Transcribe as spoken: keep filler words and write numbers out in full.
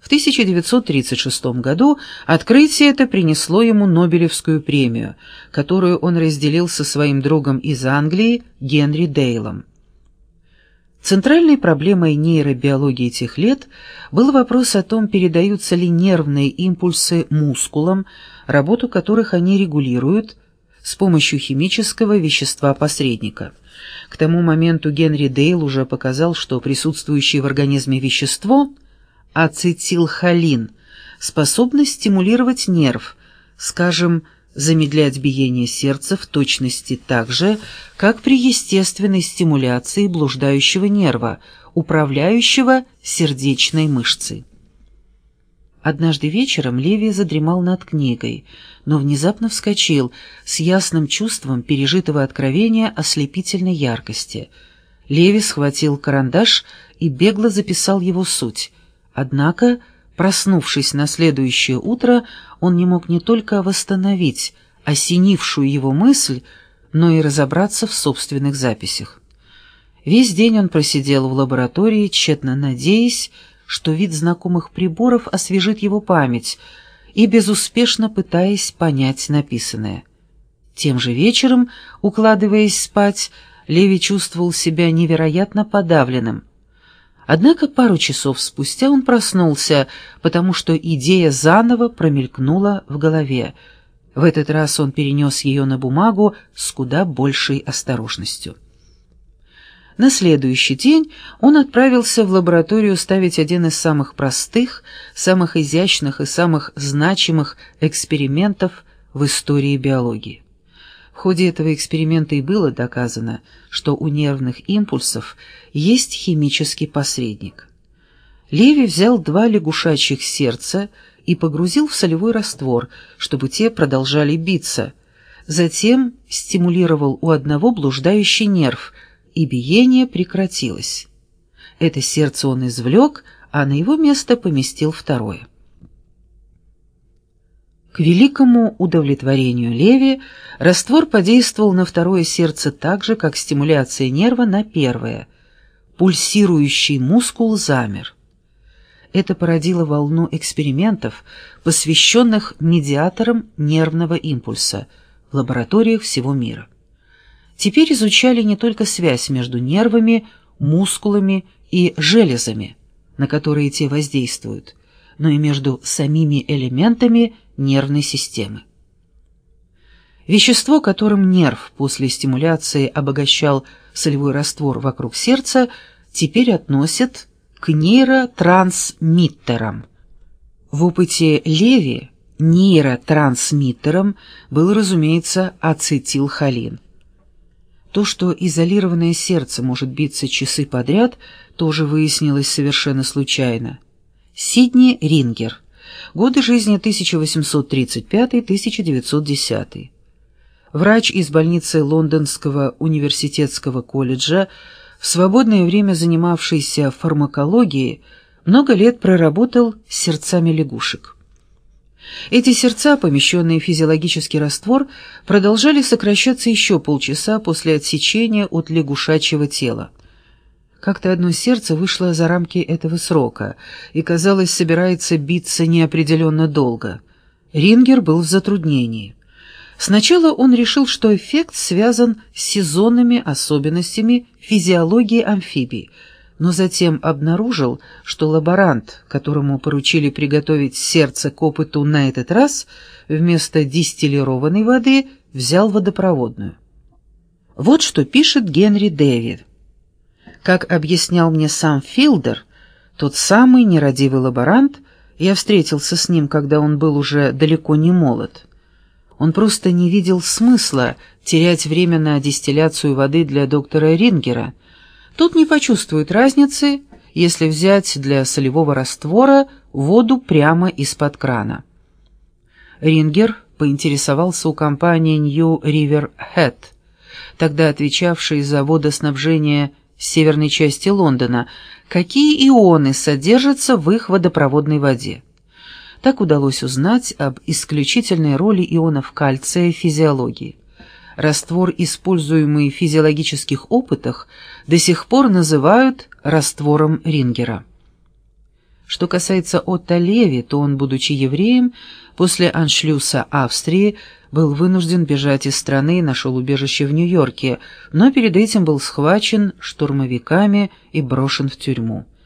В тысяча девятьсот тридцать шестом году открытие это принесло ему Нобелевскую премию, которую он разделил со своим другом из Англии Генри Дейлом. Центральной проблемой нейробиологии тех лет был вопрос о том, передаются ли нервные импульсы мускулам, работу которых они регулируют с помощью химического вещества-посредника. К тому моменту Генри Дейл уже показал, что присутствующее в организме вещество – ацетилхолин способно стимулировать нерв, скажем, замедлять биение сердца в точности так же, как при естественной стимуляции блуждающего нерва, управляющего сердечной мышцей. Однажды вечером Леви задремал над книгой, но внезапно вскочил с ясным чувством пережитого откровения ослепительной яркости. Леви схватил карандаш и бегло записал его суть. Однако, проснувшись на следующее утро, он не мог не только восстановить осенившую его мысль, но и разобраться в собственных записях. Весь день он просидел в лаборатории, тщетно надеясь, что вид знакомых приборов освежит его память, и безуспешно пытаясь понять написанное. Тем же вечером, укладываясь спать, Леви чувствовал себя невероятно подавленным. Однако пару часов спустя он проснулся, потому что идея заново промелькнула в голове. В этот раз он перенес ее на бумагу с куда большей осторожностью. На следующий день он отправился в лабораторию ставить один из самых простых, самых изящных и самых значимых экспериментов в истории биологии. В ходе этого эксперимента и было доказано, что у нервных импульсов есть химический посредник. Леви взял два лягушачьих сердца и погрузил в солевой раствор, чтобы те продолжали биться. Затем стимулировал у одного блуждающий нерв, и биение прекратилось. Это сердце он извлек, а на его место поместил второе. К великому удовлетворению Леви раствор подействовал на второе сердце так же, как стимуляция нерва на первое. Пульсирующий мускул замер. Это породило волну экспериментов, посвященных медиаторам нервного импульса в лабораториях всего мира. Теперь изучали не только связь между нервами, мускулами и железами, на которые те воздействуют, но и между самими элементами нервной системы. Вещество, которым нерв после стимуляции обогащал солевой раствор вокруг сердца, теперь относят к нейротрансмиттерам. В опыте Леви нейротрансмиттером был, разумеется, ацетилхолин. То, что изолированное сердце может биться часы подряд, тоже выяснилось совершенно случайно. Сидни Рингер. Годы жизни тысяча восемьсот тридцать пятый — тысяча девятьсот десятый. Врач из больницы Лондонского университетского колледжа, в свободное время занимавшийся фармакологией, много лет проработал с сердцами лягушек. Эти сердца, помещенные в физиологический раствор, продолжали сокращаться еще полчаса после отсечения от лягушачьего тела. Как-то одно сердце вышло за рамки этого срока и, казалось, собирается биться неопределенно долго. Рингер был в затруднении. Сначала он решил, что эффект связан с сезонными особенностями физиологии амфибий, но затем обнаружил, что лаборант, которому поручили приготовить сердце к опыту на этот раз, вместо дистиллированной воды взял водопроводную. Вот что пишет Генри Дэвид. Как объяснял мне сам Филдер, тот самый нерадивый лаборант, я встретился с ним, когда он был уже далеко не молод. Он просто не видел смысла терять время на дистилляцию воды для доктора Рингера. Тот не почувствует разницы, если взять для солевого раствора воду прямо из-под крана. Рингер поинтересовался у компании New River Head, тогда отвечавшей за водоснабжение северной части Лондона, какие ионы содержатся в их водопроводной воде. Так удалось узнать об исключительной роли ионов кальция в физиологии. Раствор, используемый в физиологических опытах, до сих пор называют раствором Рингера. Что касается Отто Леви, то он, будучи евреем, после аншлюса Австрии был вынужден бежать из страны и нашел убежище в Нью-Йорке, но перед этим был схвачен штурмовиками и брошен в тюрьму.